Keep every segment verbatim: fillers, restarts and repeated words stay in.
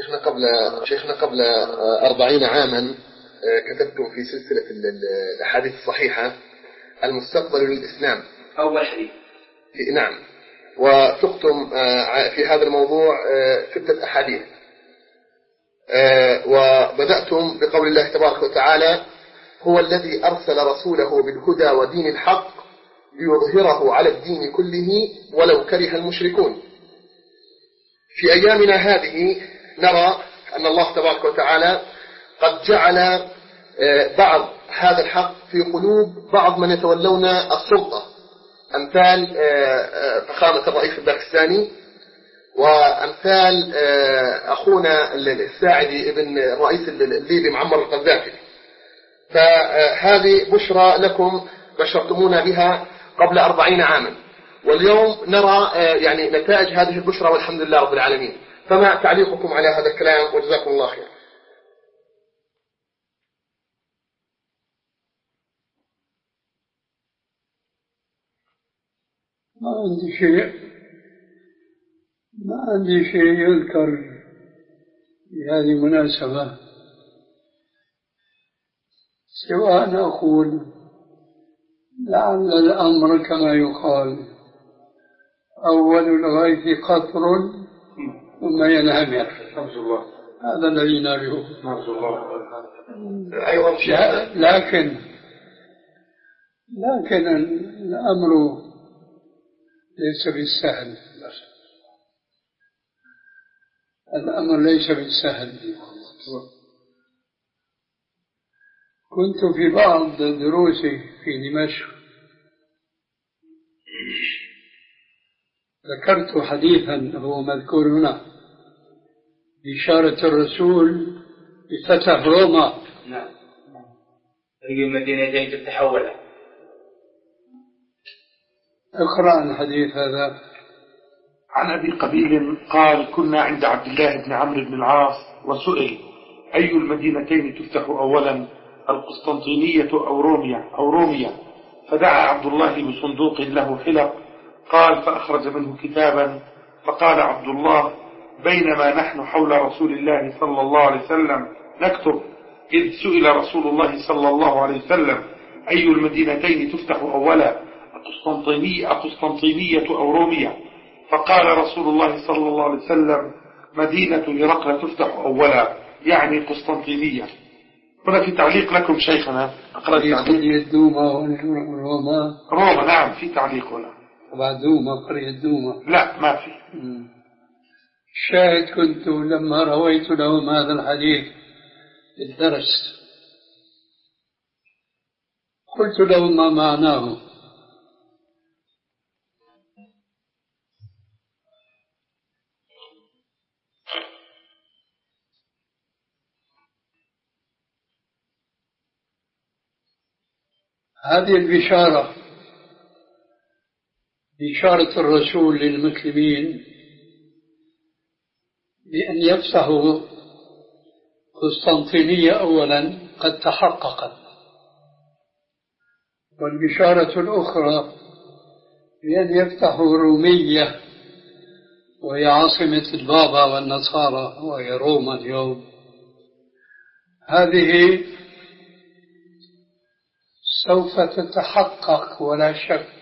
شيخنا قبل شيخنا قبل أربعين عاما كتبت في سلسلة الأحاديث الصحيحة المستقبل للإسلام أول حديث. نعم، وسقتم في هذا الموضوع ستة أحاديث، وبدأتم بقول الله تبارك وتعالى: هو الذي أرسل رسوله بالهدى ودين الحق ليظهره على الدين كله ولو كره المشركون. في أيامنا هذه نرى أن الله تبارك وتعالى قد جعل بعض هذا الحق في قلوب بعض من يتولون السلطة، أمثال فخامة الرئيس الباكستاني، وأمثال أخونا الساعدي ابن الرئيس الليبي معمر القذافي. فهذه بشرى لكم بشرتمونا بها قبل أربعين عاما، واليوم نرى يعني نتائج هذه البشرى والحمد لله رب العالمين. فما تعليقكم على هذا الكلام وجزاكم الله خير؟ ما عندي شيء ما عندي شيء يذكر في هذه المناسبة، سوى أن أقول لعل الأمر كما يقال: أول الغيث قطر ثم ينهمر. هذا الذي نرجوه. لكن لكن الأمر ليس بالسهل، الأمر ليس بالسهل. كنت في بعض دروسي في دمشق ذكرت حديثا هو مذكور هنا: بشارة الرسول بفتح روما. نعم. هي المدينتين تفتح أولا. اقرأ الحديث هذا. عن أبي قبيل قال: كنا عند عبد الله بن عمرو بن العاص وسئل: أي المدينتين تفتح أولا، القسطنطينية أو روميا أو روميا؟ فدعا عبد الله بصندوق له حلق، قال: فأخرج منه كتابا، فقال عبد الله: بينما نحن حول رسول الله صلى الله عليه وسلم نكتب، إذ سئل رسول الله صلى الله عليه وسلم: أي المدينتين تفتح أولا، القسطنطينية قسطنطينية أو روميا؟ فقال رسول الله صلى الله عليه وسلم: مدينة هرقل تفتح أولا، يعني قسطنطينية. هنا في تعليق لكم شيخنا. أقرأ تعليق الدومة روما. روما نعم، في تعليق هنا. طبعا دومة قرية الدومة لا ما في. الشاهد: كنت لما رويت لهم هذا الحديث في الدرس قلت لهم ما معناه، هذه البشارة بشارة الرسول للمسلمين بأن يفتحوا قسطنطينية أولا قد تحققت، والبشارة الأخرى بأن يفتحوا رومية وهي عاصمة البابا والنصارى وهي روما اليوم، هذه سوف تتحقق ولا شك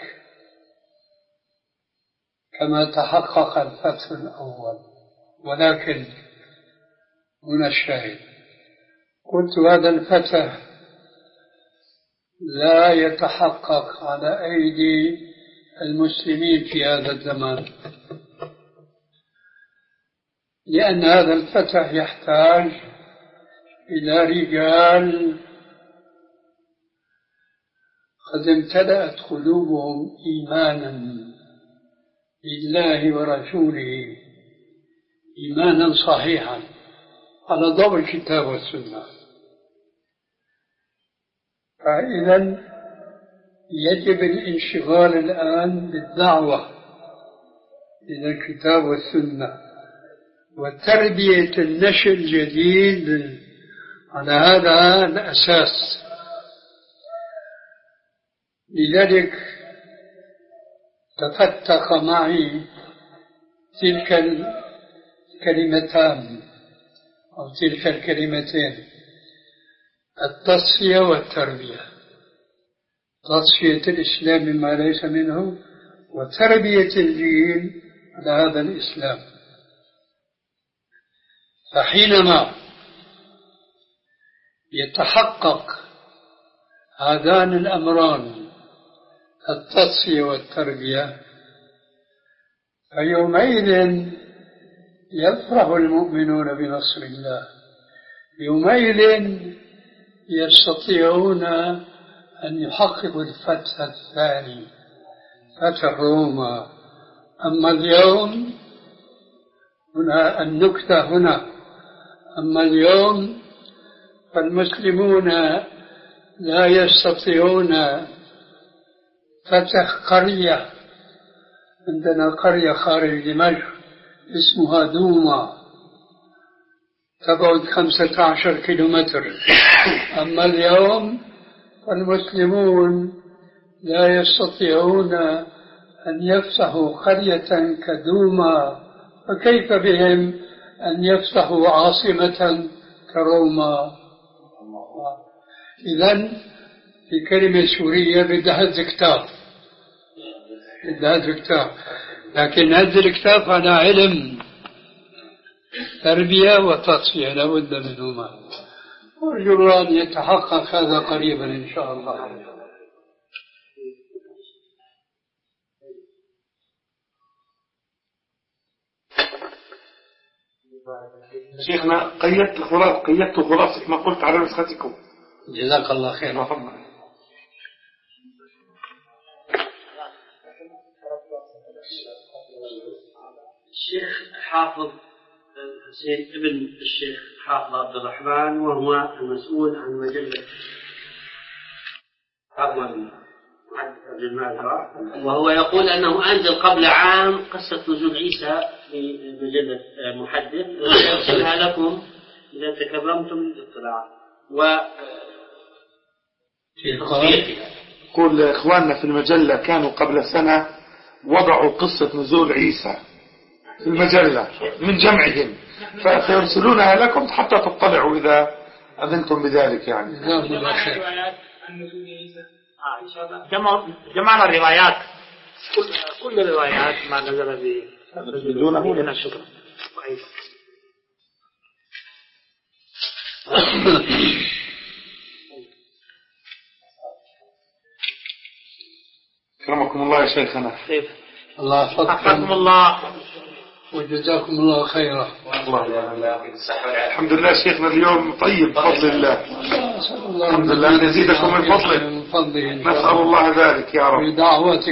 كما تحقق الفتح الأول. ولكن هنا الشاهد: قلت هذا الفتح لا يتحقق على أيدي المسلمين في هذا الزمان، لأن هذا الفتح يحتاج إلى رجال قد امتلأت قلوبهم إيمانا بالله ورسوله إيمانا صحيحا على ضوء الكتاب والسنة. فإذا يجب الانشغال الآن بالدعوة إلى الكتاب والسنة وتربية النشء الجديد على هذا الأساس. لذلك تفتق معي تلك الكلمتان: أو تلك الكلمتين: التصفية والتربية. تصفية الإسلام مما ليس منه، وتربية الجيل على هذا الإسلام. فحينما يتحقق هذان الأمران، التصفية والتربية، فيومئذ يفرح المؤمنون بنصر الله، يومئذ يستطيعون أن يحققوا الفتح الثاني، فتح روما. أما اليوم هنا النكتة هنا أما اليوم فالمسلمون لا يستطيعون فتح قرية. عندنا قرية خارج دمشق اسمها دوما، تبعد خمسة عشر كيلومتر. أما اليوم فالمسلمون لا يستطيعون أن يفتحوا قرية كدوما، فكيف بهم أن يفتحوا عاصمة كروما؟ إذن في كلمة سورية بدها الكتاب، بدها الكتاب، لكن هذا الكتاب على علم تربية وتصفية لابد منهما. أرجو أن يتحقق هذا قريبا إن شاء الله. شيخنا قيدت خلاص قيدت خلاصة ما قلت على نسختكم. جزاك الله خير. الشيخ حافظ حسين ابن الشيخ حافظ عبد الرحمن، وهو المسؤول عن مجلة أول محدث للمعذرة، وهو يقول أنه أنزل قبل عام قصة نزول عيسى في مجلة محدث، ويرسلها لكم إذا تكرمتم للاطلاع و يقول إخواننا في المجلة كانوا قبل سنة وضعوا قصة نزول عيسى في المجلة من جمعهم، فسيرسلونها لكم حتى تطلعوا إذا أذنتم بذلك. يعني جمعنا الروايات، كل كل الروايات ما نزل به دونه. شكرا. كرمكم الله يا شيخنا. الله يحفظكم الله وجزاكم الله خيرا. الحمد لله شيخنا اليوم طيب بفضل الله. الحمد لله نزيدكم من فضله. نسأل الله ذلك يا رب.